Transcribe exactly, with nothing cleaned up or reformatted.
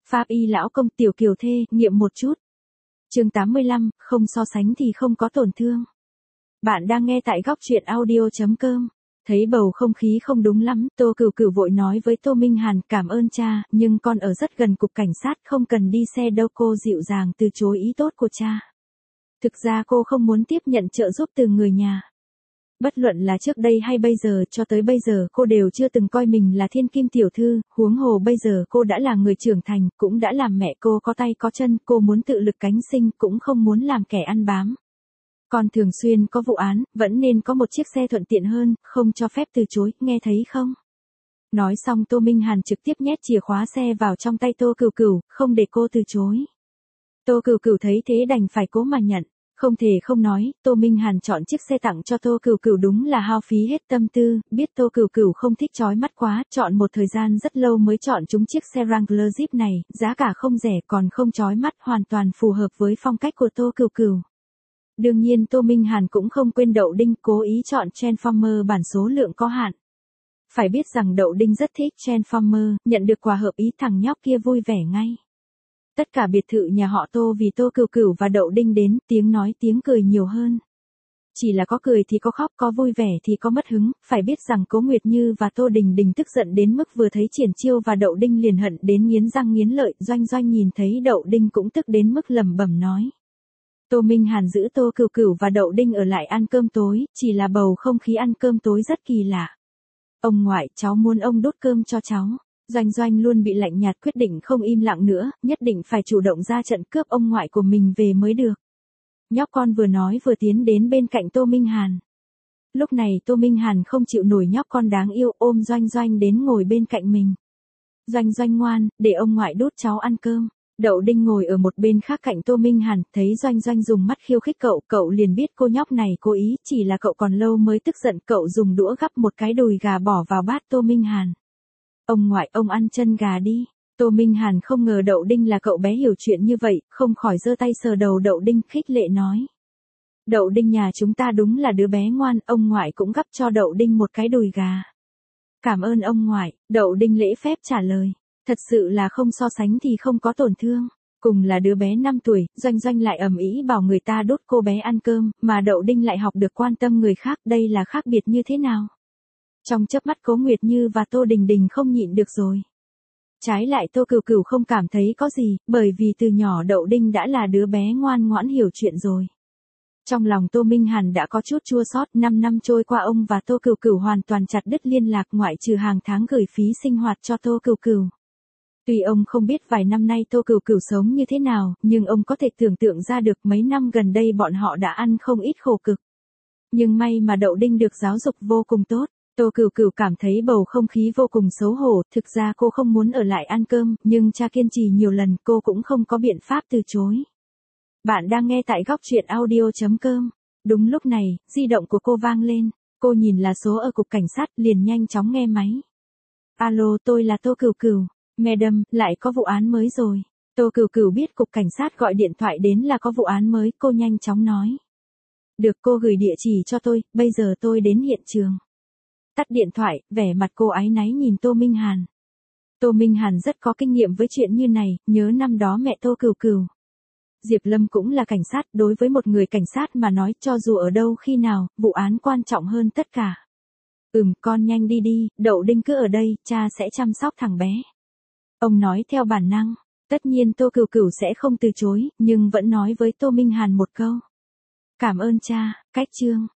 Pháp y lão công tiểu kiều thê, nghiệm một chút. Chương tám mươi lăm, không so sánh thì không có tổn thương. Bạn đang nghe tại góc truyện audio.com. Thấy bầu không khí không đúng lắm, Tô Cửu Cửu vội nói với Tô Minh Hàn, cảm ơn cha, nhưng con ở rất gần cục cảnh sát, không cần đi xe đâu. Cô dịu dàng từ chối ý tốt của cha. Thực ra cô không muốn tiếp nhận trợ giúp từ người nhà. Bất luận là trước đây hay bây giờ, cho tới bây giờ cô đều chưa từng coi mình là thiên kim tiểu thư, huống hồ bây giờ cô đã là người trưởng thành, cũng đã làm mẹ cô có tay có chân, cô muốn tự lực cánh sinh, cũng không muốn làm kẻ ăn bám. Còn thường xuyên có vụ án, vẫn nên có một chiếc xe thuận tiện hơn, không cho phép từ chối, nghe thấy không? Nói xong Tô Minh Hàn trực tiếp nhét chìa khóa xe vào trong tay Tô Cửu Cửu, không để cô từ chối. Tô Cửu Cửu thấy thế đành phải cố mà nhận. Không thể không nói, Tô Minh Hàn chọn chiếc xe tặng cho Tô Cửu Cửu đúng là hao phí hết tâm tư, biết Tô Cửu Cửu không thích chói mắt quá, chọn một thời gian rất lâu mới chọn chúng chiếc xe Wrangler Jeep này, giá cả không rẻ còn không chói mắt, hoàn toàn phù hợp với phong cách của Tô Cửu Cửu. Đương nhiên Tô Minh Hàn cũng không quên Đậu Đinh, cố ý chọn Transformer bản số lượng có hạn. Phải biết rằng Đậu Đinh rất thích Transformer, nhận được quà hợp ý thằng nhóc kia vui vẻ ngay. Tất cả biệt thự nhà họ Tô vì Tô Cửu Cửu và Đậu Đinh đến, tiếng nói tiếng cười nhiều hơn. Chỉ là có cười thì có khóc, có vui vẻ thì có mất hứng, phải biết rằng Cố Nguyệt Như và Tô Đình Đình tức giận đến mức vừa thấy Triển Chiêu và Đậu Đinh liền hận đến nghiến răng nghiến lợi, Doanh Doanh nhìn thấy Đậu Đinh cũng tức đến mức lẩm bẩm nói. Tô Minh Hàn giữ Tô Cửu Cửu và Đậu Đinh ở lại ăn cơm tối, chỉ là bầu không khí ăn cơm tối rất kỳ lạ. Ông ngoại, cháu muốn ông đốt cơm cho cháu. Doanh Doanh luôn bị lạnh nhạt, quyết định không im lặng nữa, nhất định phải chủ động ra trận cướp ông ngoại của mình về mới được. Nhóc con vừa nói vừa tiến đến bên cạnh Tô Minh Hàn. Lúc này Tô Minh Hàn không chịu nổi nhóc con đáng yêu, ôm Doanh Doanh đến ngồi bên cạnh mình. Doanh Doanh ngoan, để ông ngoại đút cháu ăn cơm. Đậu Đinh ngồi ở một bên khác cạnh Tô Minh Hàn, thấy Doanh Doanh dùng mắt khiêu khích cậu, cậu liền biết cô nhóc này cố ý, chỉ là cậu còn lâu mới tức giận, cậu dùng đũa gắp một cái đùi gà bỏ vào bát Tô Minh Hàn. Ông ngoại, ông ăn chân gà đi. Tô Minh Hàn không ngờ Đậu Đinh là cậu bé hiểu chuyện như vậy, không khỏi giơ tay sờ đầu Đậu Đinh, khích lệ nói. Đậu Đinh nhà chúng ta đúng là đứa bé ngoan, ông ngoại cũng gắp cho Đậu Đinh một cái đùi gà. Cảm ơn ông ngoại, Đậu Đinh lễ phép trả lời. Thật sự là không so sánh thì không có tổn thương. Cùng là đứa bé năm tuổi, Doanh Doanh lại ầm ĩ bảo người ta đút cô bé ăn cơm, mà Đậu Đinh lại học được quan tâm người khác, đây là khác biệt như thế nào? Trong chớp mắt Cố Nguyệt Như và Tô Đình Đình không nhịn được rồi. Trái lại Tô Cửu Cửu không cảm thấy có gì, bởi vì từ nhỏ Đậu Đinh đã là đứa bé ngoan ngoãn hiểu chuyện rồi. Trong lòng Tô Minh Hàn đã có chút chua xót, năm năm trôi qua ông và Tô Cửu Cửu hoàn toàn chặt đứt liên lạc, ngoại trừ hàng tháng gửi phí sinh hoạt cho Tô Cửu Cửu. Tuy ông không biết vài năm nay Tô Cửu Cửu sống như thế nào, nhưng ông có thể tưởng tượng ra được mấy năm gần đây bọn họ đã ăn không ít khổ cực. Nhưng may mà Đậu Đinh được giáo dục vô cùng tốt. Tô Cửu Cửu cảm thấy bầu không khí vô cùng xấu hổ, thực ra cô không muốn ở lại ăn cơm, nhưng cha kiên trì nhiều lần, cô cũng không có biện pháp từ chối. Bạn đang nghe tại góc truyện audio.com. Đúng lúc này, di động của cô vang lên, cô nhìn là số ở cục cảnh sát, liền nhanh chóng nghe máy. Alo, tôi là Tô Cửu Cửu. Madam, lại có vụ án mới rồi. Tô Cửu Cửu biết cục cảnh sát gọi điện thoại đến là có vụ án mới, cô nhanh chóng nói. Được, cô gửi địa chỉ cho tôi, bây giờ tôi đến hiện trường. Tắt điện thoại, vẻ mặt cô áy náy nhìn Tô Minh Hàn. Tô Minh Hàn rất có kinh nghiệm với chuyện như này, nhớ năm đó mẹ Tô Cửu Cửu. Diệp Lâm cũng là cảnh sát, đối với một người cảnh sát mà nói, cho dù ở đâu khi nào, vụ án quan trọng hơn tất cả. Ừm, con nhanh đi đi, Đậu Đinh cứ ở đây, cha sẽ chăm sóc thằng bé. Ông nói theo bản năng, tất nhiên Tô Cửu Cửu sẽ không từ chối, nhưng vẫn nói với Tô Minh Hàn một câu. Cảm ơn cha, cách chương.